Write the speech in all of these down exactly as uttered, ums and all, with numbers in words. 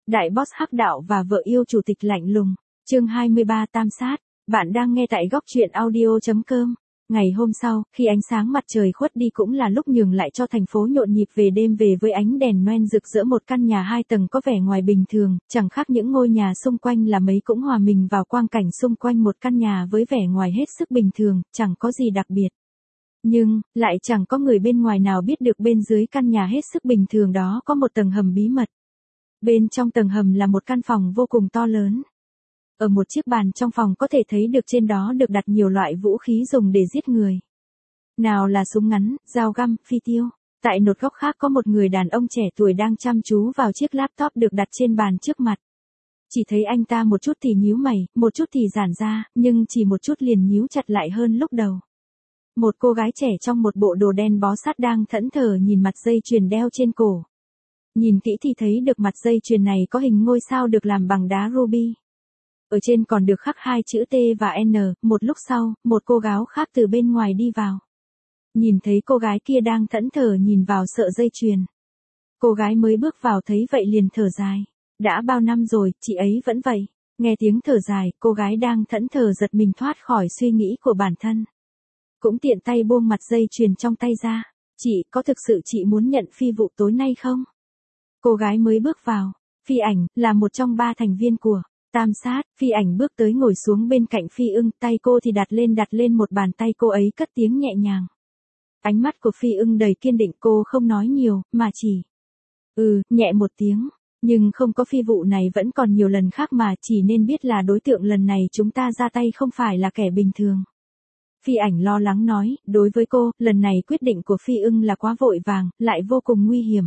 Đại boss hắc đạo và vợ yêu chủ tịch lạnh lùng. Chương hai mươi ba Tam sát. Bạn đang nghe tại góc truyện audio chấm com. Ngày hôm sau, khi ánh sáng mặt trời khuất đi cũng là lúc nhường lại cho thành phố nhộn nhịp về đêm về với ánh đèn noen rực rỡ. Một căn nhà hai tầng có vẻ ngoài bình thường, chẳng khác những ngôi nhà xung quanh là mấy cũng hòa mình vào quang cảnh xung quanh một căn nhà với vẻ ngoài hết sức bình thường, chẳng có gì đặc biệt. Nhưng, lại chẳng có người bên ngoài nào biết được bên dưới căn nhà hết sức bình thường đó có một tầng hầm bí mật. Bên trong tầng hầm là một căn phòng vô cùng to lớn. Ở một chiếc bàn trong phòng có thể thấy được trên đó được đặt nhiều loại vũ khí dùng để giết người. Nào là súng ngắn, dao găm, phi tiêu. Tại một góc khác có một người đàn ông trẻ tuổi đang chăm chú vào chiếc laptop được đặt trên bàn trước mặt. Chỉ thấy anh ta một chút thì nhíu mày, một chút thì giãn ra, nhưng chỉ một chút liền nhíu chặt lại hơn lúc đầu. Một cô gái trẻ trong một bộ đồ đen bó sát đang thẫn thờ nhìn mặt dây chuyền đeo trên cổ. Nhìn kỹ thì thấy được mặt dây chuyền này có hình ngôi sao được làm bằng đá ruby. Ở trên còn được khắc hai chữ T và N. Một lúc sau, một cô gái khác từ bên ngoài đi vào. Nhìn thấy cô gái kia đang thẫn thờ nhìn vào sợi dây chuyền. Cô gái mới bước vào thấy vậy liền thở dài. Đã bao năm rồi, chị ấy vẫn vậy. Nghe tiếng thở dài, cô gái đang thẫn thờ giật mình thoát khỏi suy nghĩ của bản thân. Cũng tiện tay buông mặt dây chuyền trong tay ra. Chị, có thực sự chị muốn nhận phi vụ tối nay không? Cô gái mới bước vào. Phi ảnh, là một trong ba thành viên của Tam sát. Phi ảnh bước tới ngồi xuống bên cạnh Phi ưng, tay cô thì đặt lên đặt lên một bàn tay cô ấy cất tiếng nhẹ nhàng. Ánh mắt của Phi ưng đầy kiên định, cô không nói nhiều, mà chỉ ừ, nhẹ một tiếng. Nhưng không có phi vụ này vẫn còn nhiều lần khác mà, chỉ nên biết là đối tượng lần này chúng ta ra tay không phải là kẻ bình thường. Phi ảnh lo lắng nói, đối với cô, lần này quyết định của Phi ưng là quá vội vàng, lại vô cùng nguy hiểm.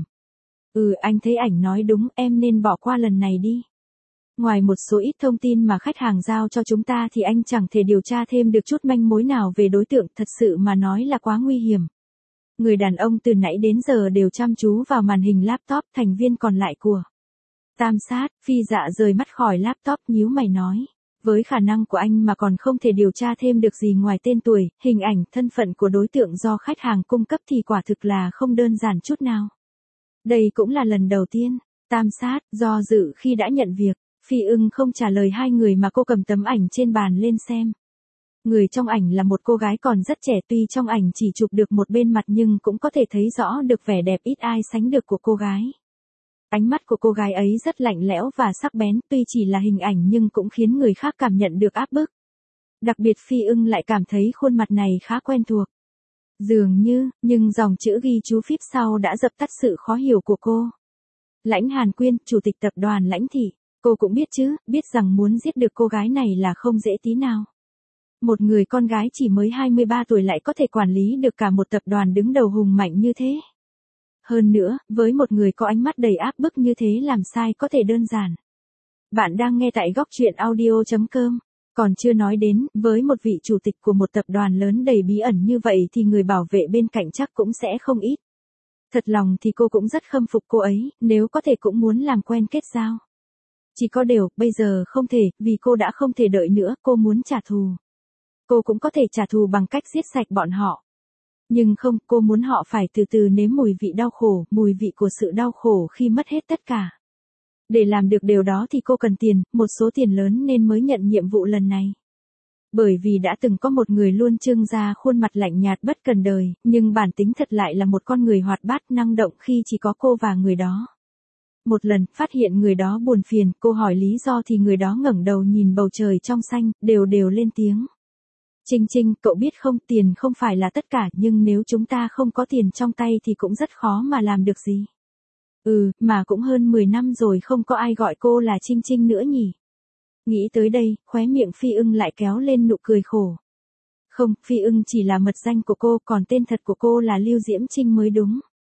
Ừ, anh thấy ảnh nói đúng, em nên bỏ qua lần này đi. Ngoài một số ít thông tin mà khách hàng giao cho chúng ta thì anh chẳng thể điều tra thêm được chút manh mối nào về đối tượng, thật sự mà nói là quá nguy hiểm. Người đàn ông từ nãy đến giờ đều chăm chú vào màn hình laptop, thành viên còn lại của Tam sát. Phi dạ rời mắt khỏi laptop, nhíu mày nói. Với khả năng của anh mà còn không thể điều tra thêm được gì ngoài tên tuổi, hình ảnh, thân phận của đối tượng do khách hàng cung cấp thì quả thực là không đơn giản chút nào. Đây cũng là lần đầu tiên. Tam sát do dự khi đã nhận việc. Phi ưng không trả lời hai người mà cô cầm tấm ảnh trên bàn lên xem. Người trong ảnh là một cô gái còn rất trẻ, tuy trong ảnh chỉ chụp được một bên mặt nhưng cũng có thể thấy rõ được vẻ đẹp ít ai sánh được của cô gái. Ánh mắt của cô gái ấy rất lạnh lẽo và sắc bén, tuy chỉ là hình ảnh nhưng cũng khiến người khác cảm nhận được áp bức. Đặc biệt Phi ưng lại cảm thấy khuôn mặt này khá quen thuộc. Dường như, nhưng dòng chữ ghi chú phíp sau đã dập tắt sự khó hiểu của cô. Lãnh Hàn Quyên, chủ tịch tập đoàn Lãnh Thị. Cô cũng biết chứ, biết rằng muốn giết được cô gái này là không dễ tí nào. Một người con gái chỉ mới hai mươi ba tuổi lại có thể quản lý được cả một tập đoàn đứng đầu hùng mạnh như thế. Hơn nữa, với một người có ánh mắt đầy áp bức như thế làm sai có thể đơn giản. Bạn đang nghe tại góc truyện audio chấm com. Còn chưa nói đến, với một vị chủ tịch của một tập đoàn lớn đầy bí ẩn như vậy thì người bảo vệ bên cạnh chắc cũng sẽ không ít. Thật lòng thì cô cũng rất khâm phục cô ấy, nếu có thể cũng muốn làm quen kết giao. Chỉ có điều, bây giờ không thể, vì cô đã không thể đợi nữa, cô muốn trả thù. Cô cũng có thể trả thù bằng cách giết sạch bọn họ. Nhưng không, cô muốn họ phải từ từ nếm mùi vị đau khổ, mùi vị của sự đau khổ khi mất hết tất cả. Để làm được điều đó thì cô cần tiền, một số tiền lớn nên mới nhận nhiệm vụ lần này. Bởi vì đã từng có một người luôn trưng ra khuôn mặt lạnh nhạt bất cần đời, nhưng bản tính thật lại là một con người hoạt bát năng động khi chỉ có cô và người đó. Một lần, phát hiện người đó buồn phiền, cô hỏi lý do thì người đó ngẩng đầu nhìn bầu trời trong xanh, đều đều lên tiếng. Trinh Trinh, cậu biết không, tiền không phải là tất cả, nhưng nếu chúng ta không có tiền trong tay thì cũng rất khó mà làm được gì. Ừ, mà cũng hơn mười năm rồi không có ai gọi cô là Trinh Trinh nữa nhỉ. Nghĩ tới đây, khóe miệng Phi ưng lại kéo lên nụ cười khổ. Không, Phi ưng chỉ là mật danh của cô, còn tên thật của cô là Lưu Diễm Trinh mới đúng.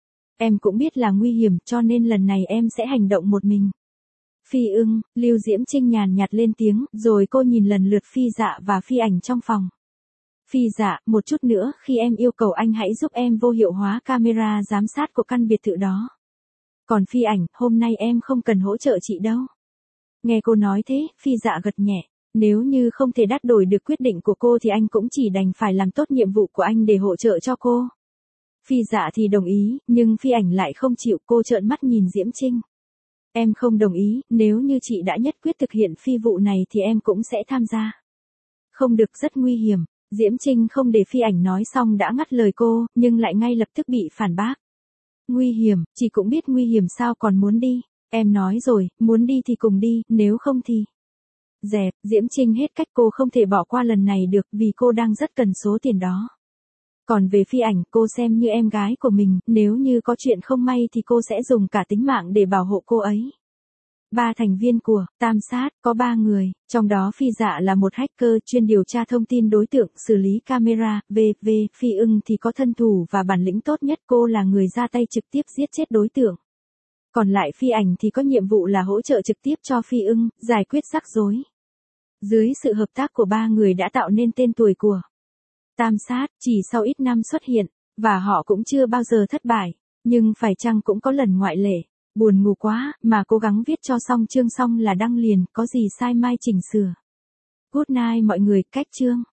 Em cũng biết là nguy hiểm, cho nên lần này em sẽ hành động một mình. Phi ưng, Lưu Diễm Trinh nhàn nhạt lên tiếng, rồi cô nhìn lần lượt Phi dạ và Phi ảnh trong phòng. Phi dạ, một chút nữa, khi em yêu cầu anh hãy giúp em vô hiệu hóa camera giám sát của căn biệt thự đó. Còn Phi ảnh, hôm nay em không cần hỗ trợ chị đâu. Nghe cô nói thế, Phi dạ gật nhẹ. Nếu như không thể đắt đổi được quyết định của cô thì anh cũng chỉ đành phải làm tốt nhiệm vụ của anh để hỗ trợ cho cô. Phi dạ thì đồng ý, nhưng Phi ảnh lại không chịu, cô trợn mắt nhìn Diễm Trinh. Em không đồng ý, nếu như chị đã nhất quyết thực hiện phi vụ này thì em cũng sẽ tham gia. Không được, rất nguy hiểm. Diễm Trinh không để Phi Ảnh nói xong đã ngắt lời cô, nhưng lại ngay lập tức bị phản bác. Nguy hiểm, chị cũng biết nguy hiểm sao còn muốn đi. Em nói rồi, muốn đi thì cùng đi, nếu không thì... Dẹp, Diễm Trinh hết cách, cô không thể bỏ qua lần này được vì cô đang rất cần số tiền đó. Còn về Phi Ảnh, cô xem như em gái của mình, nếu như có chuyện không may thì cô sẽ dùng cả tính mạng để bảo hộ cô ấy. Ba thành viên của Tam Sát có ba người, trong đó Phi Dạ là một hacker chuyên điều tra thông tin đối tượng, xử lý camera, vê vê Phi Ưng thì có thân thủ và bản lĩnh tốt nhất, cô là người ra tay trực tiếp giết chết đối tượng. Còn lại Phi Ảnh thì có nhiệm vụ là hỗ trợ trực tiếp cho Phi Ưng, giải quyết rắc rối. Dưới sự hợp tác của ba người đã tạo nên tên tuổi của Tam Sát, chỉ sau ít năm xuất hiện, và họ cũng chưa bao giờ thất bại, nhưng phải chăng cũng có lần ngoại lệ. Buồn ngủ quá, mà cố gắng viết cho xong chương xong là đăng liền, có gì sai mai chỉnh sửa. Good night mọi người, cách chương.